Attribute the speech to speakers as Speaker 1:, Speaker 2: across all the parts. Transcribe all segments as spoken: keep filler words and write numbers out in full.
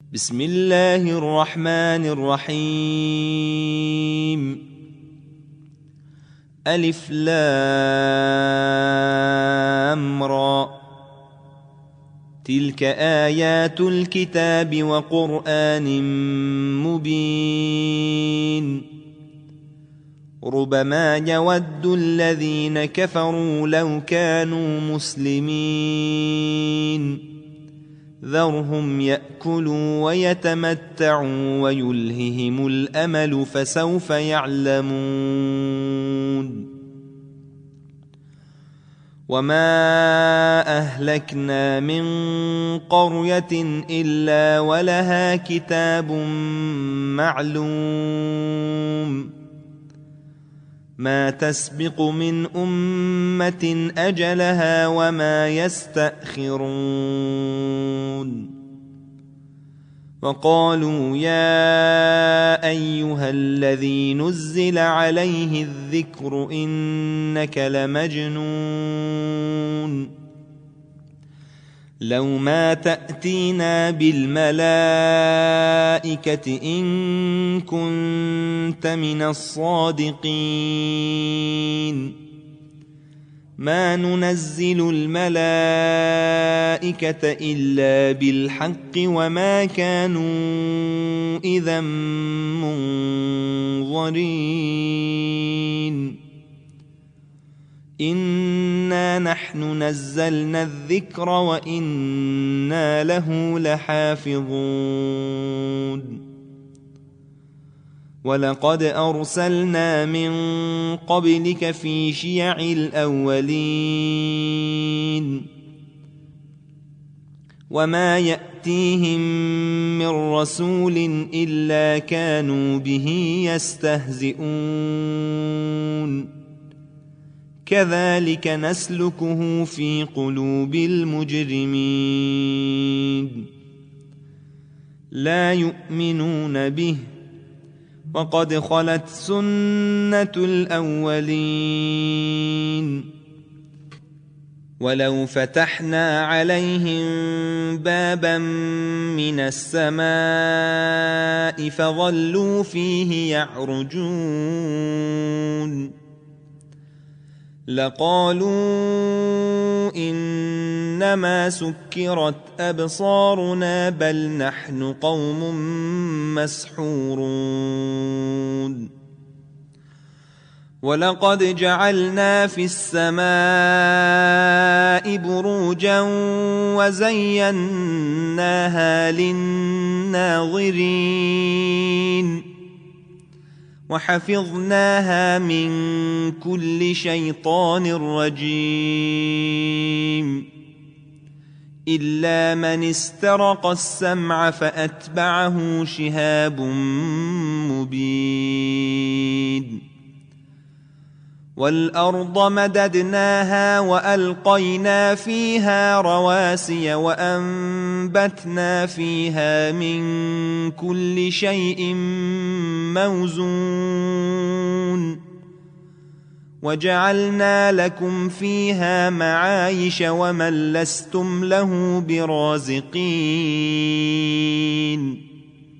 Speaker 1: بسم الله الرحمن الرحيم. ألف لام را، تلك آيات الكتاب وقرآن مبين. ربما يود الذين كفروا لو كانوا مسلمين، ذرهم يأكلوا ويتمتعوا ويلههم الأمل فسوف يعلمون. وما أهلكنا من قرية إلا ولها كتاب معلوم، ما تسبق من أمة أجلها وما يستأخرون. وقالوا يا أيها الذي نزل عليه الذكر إنك لمجنون، لو ما تأتينا بالملائكة إن كنت من الصادقين، ما ننزل الملائكة إلا بالحق وما كانوا إذا منظرين. إنا نحن نزلنا الذكر وإنا له لحافظون. ولقد أرسلنا من قبلك في شيع الأولين، وما يأتيهم من رسول إلا كانوا به يستهزئون. كذلك نسلكه في قلوب المجرمين، لا يؤمنون به وقد خلت سنة الأولين. ولو فتحنا عليهم بابا من السماء فظلوا فيه يعرجون لقالوا إنما سكرت أبصارنا بل نحن قوم مسحورون. ولقد جعلنا في السماء بروجا وزيناها للناظرين وحفظناها من كل شيطان رجيم، إلا من استرق السمع فأتبعه شهاب مبين. والأرض مددناها وألقينا فيها رواسي وأنبتنا فيها من كل شيء موزون، وجعلنا لكم فيها معايش ومن لستم له برازقين.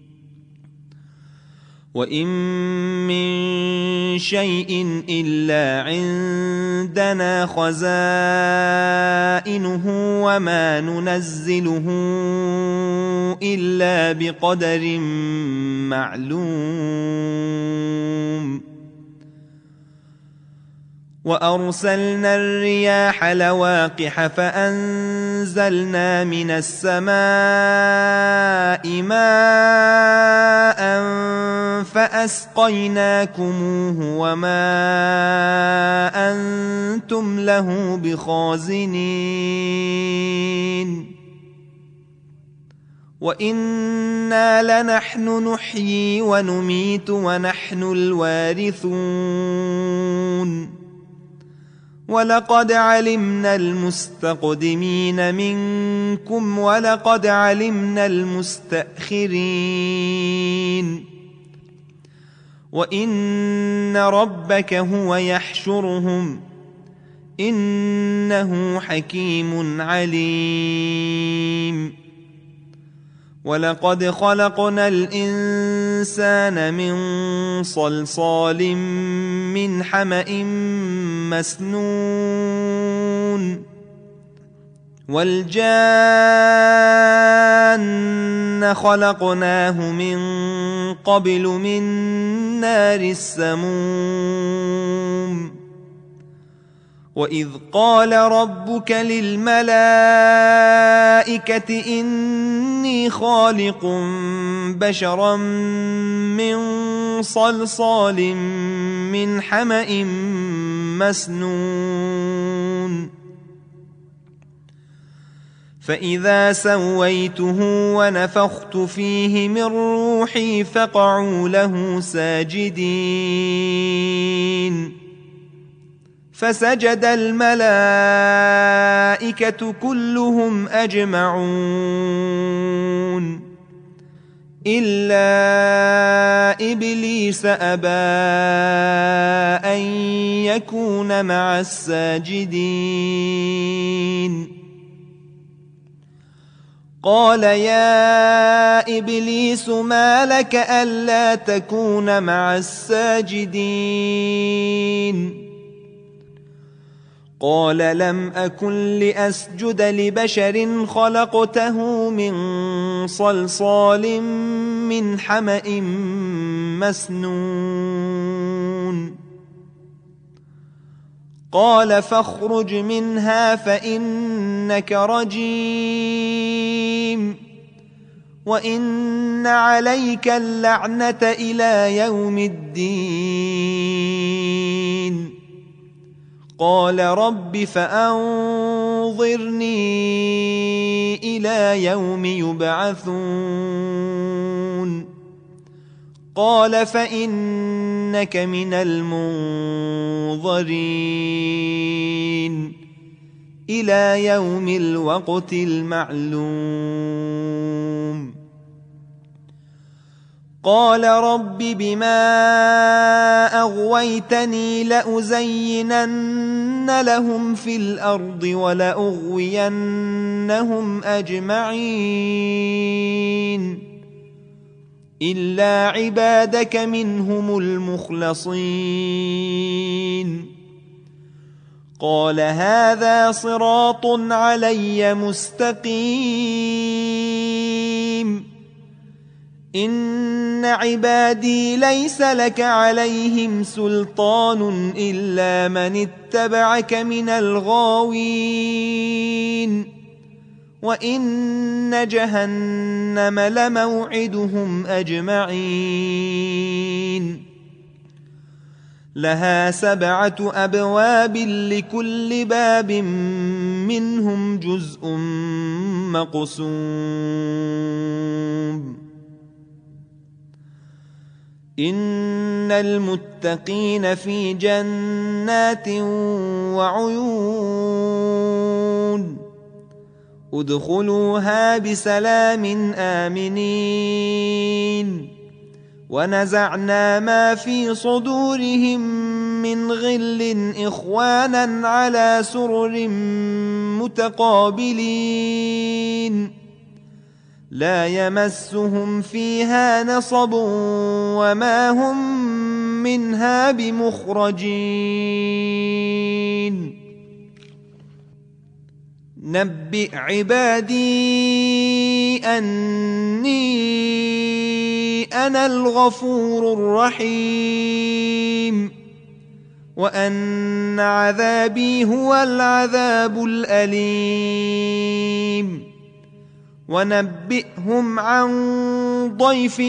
Speaker 1: وإن من شيء إلا عندنا خزائنه وما ننزله إلا بقدر معلوم. وأرسلنا الرياح لواقح فأنزلنا من السماء ماء فأسقيناكموه وما أنتم له بخازنين. وإنا لنحن نحيي ونميت ونحن الوارثون. ولقد علمنا المستقدمين منكم ولقد علمنا المستأخرين. وإن ربك هو يحشرهم إنه حكيم عليم. ولقد خلقنا الإنسان من صلصال من حمأ مسنون والجان خلقناه من قبل من نار السموم وإذ قال ربك للملائكة إني خالق بشرا من صلصال من حمأ مسنون فإذا سويته ونفخت فيه من روحي فقعوا له ساجدين فسجد الملائكة كلهم أجمعون إلا إبليس أبى أن يكون مع الساجدين قال يا إبليس ما لك ألا تكون مع الساجدين قال لم أكن لأسجد لبشر خلقته من صلصال من حمأ مسنون قال فاخرج منها فإنك رجيم وإن عليك اللعنة إلى يوم الدين قال رب فأنظرني إلى يوم يبعثون قال فإنك من المنظرين إلى يوم الوقت المعلوم قال رب بما أغويتني لأزينن لهم في الأرض ولأغوينهم أجمعين إلا عبادك منهم المخلصين قال هذا صراط علي مستقيم إن عبادي ليس لك عليهم سلطان إلا من اتبعك من الغاوين وإن جهنم لموعدهم أجمعين لها سبعة أبواب لكل باب منهم جزء مقسوم إن المتقين في جنات وعيون ادخلوها بسلام آمنين ونزعنا ما في صدورهم من غل إخوانا على سرر متقابلين لا يمسهم فيها نصب وما هم منها بمخرجين نبئ عبادي أني أنا الغفور الرحيم وأن عذابي هو العذاب الأليم ونبئهم عن ضيف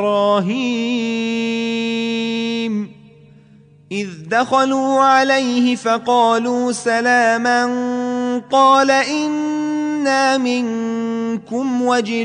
Speaker 1: إبراهيم إذ دخلوا عليه فقالوا سلاما قال إنا منكم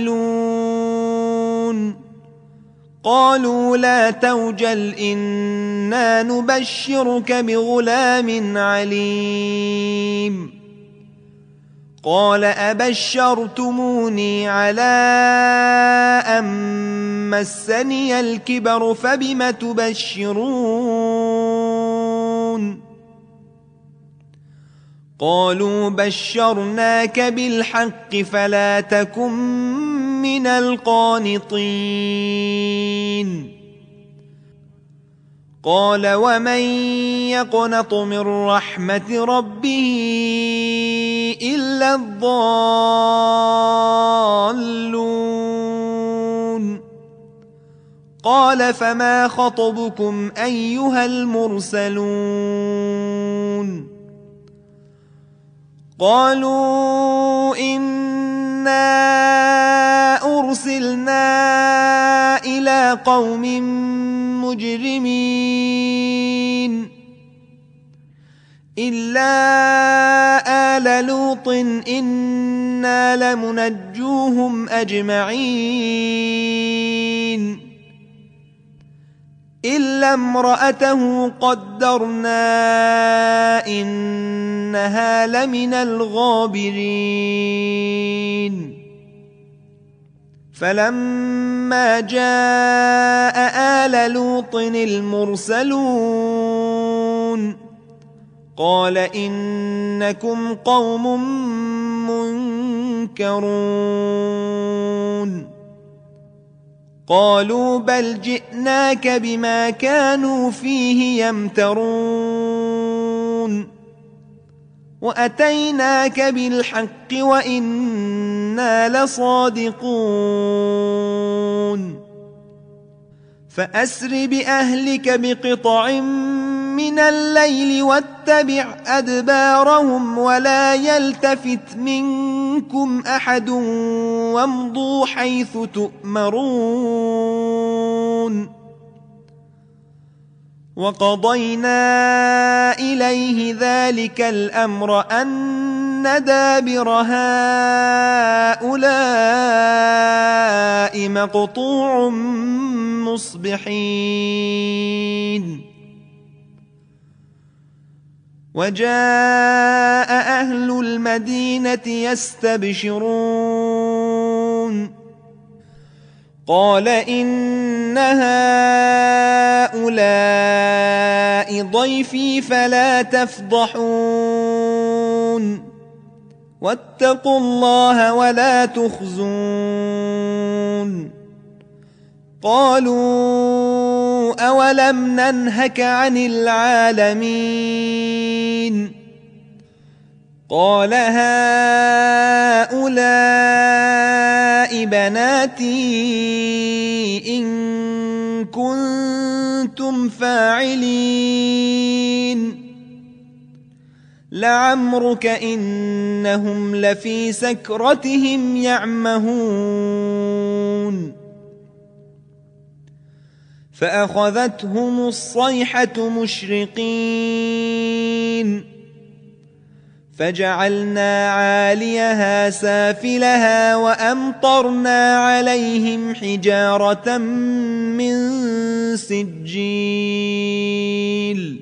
Speaker 1: وجلون قالوا لا توجل إنا نبشرك بغلام عليم قال أبشرتموني على أن مسني الكبر فبم تبشرون قالوا بشرناك بالحق فلا تكن من القانطين قال ومن يقنط من رحمة ربه إلا الضالون قال فما خطبكم أيها المرسلون قالوا إنا أرسلنا إلى قوم مجرمين إلا آل لوط إنا لمنجوهم أجمعين إلا امرأته قدرنا إنها لمن الغابرين فلما جاء آل لوط المرسلون قال إنكم قوم منكرون قالوا بل جئناك بما كانوا فيه يمترون وأتيناك بالحق وإنا لصادقون فأسر بأهلك بقطع من الليل واتبع أدبارهم ولا يلتفت منكم أحد وامضوا حيث تؤمرون وقضينا إليه ذلك الأمر أن دابر هؤلاء مقطوع مصبحين وجاء أهل المدينة يستبشرون قال إن هؤلاء ضيفي فلا تفضحون واتقوا الله ولا تخزون قالوا أولم ننهك عن العالمين قال هؤلاء بناتي إن كنتم فاعلين لعمرك إنهم لفي سكرتهم يعمهون فأخذتهم الصيحة مشرقين فجعلنا عاليها سافلها وأمطرنا عليهم حجارة من سجيل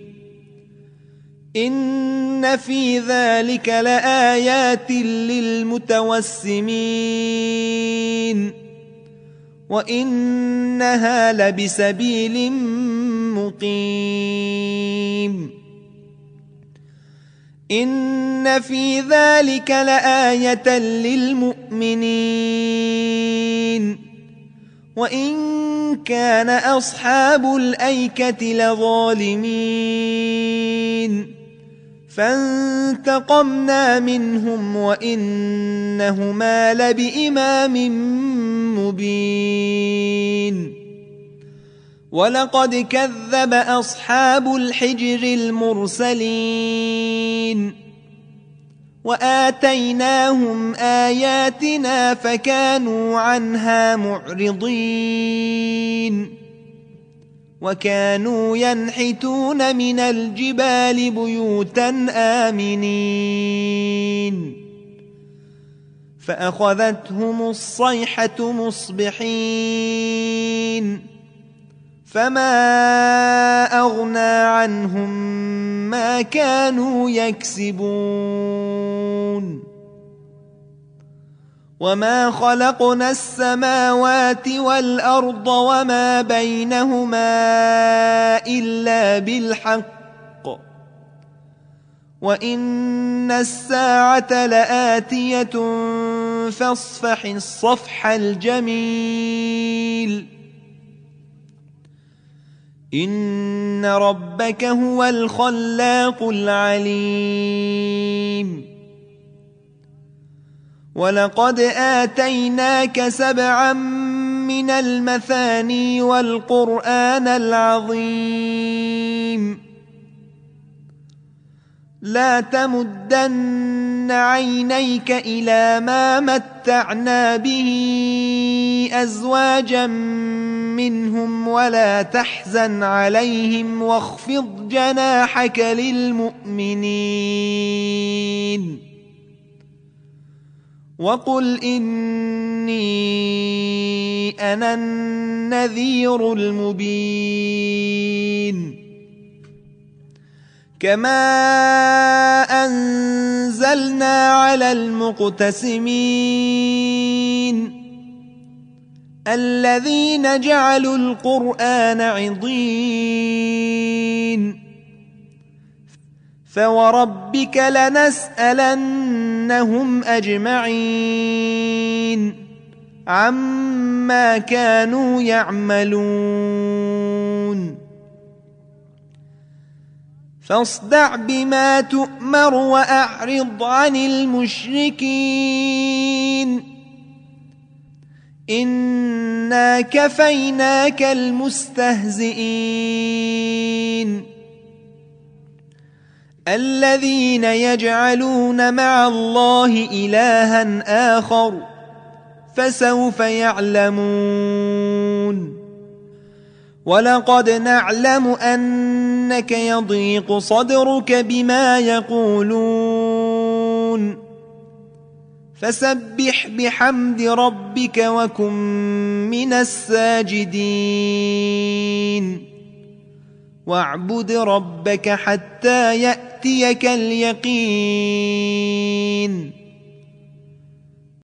Speaker 1: إن في ذلك لآيات للمتوسمين وإنها لبسبيل مقيم إن في ذلك لآية للمؤمنين وإن كان أصحاب الأيكة لظالمين فانتقمنا منهم وإنهما لبإمام مبين ولقد كذب أصحاب الحجر المرسلين وآتيناهم آياتنا فكانوا عنها معرضين وكانوا ينحتون من الجبال بيوتا آمنين فأخذتهم الصيحة مصبحين فما أغنى عنهم ما كانوا يكسبون وما خلقنا السماوات والأرض وما بينهما إلا بالحق وإن الساعة لآتية فاصفح الصفح الجميل إن ربك هو الخلاق العليم ولقد آتيناك سبعا من المثاني والقرآن العظيم لا تمدن عينيك إلى ما متعنا به أزواجا منهم ولا تحزن عليهم واخفض جناحك للمؤمنين وقل إني أنا النذير المبين كما أنزلنا على المقتسمين الذين جعلوا القرآن عضين فوربك لنسألنهم أجمعين عما كانوا يعملون فاصدع بما تؤمر وأعرض عن المشركين إنا كفيناك المستهزئين الذين يجعلون مع الله إلها آخر فسوف يعلمون ولقد نعلم أنك يضيق صدرك بما يقولون فسبح بحمد ربك وكن من الساجدين واعبد ربك حتى يأتيك اليقين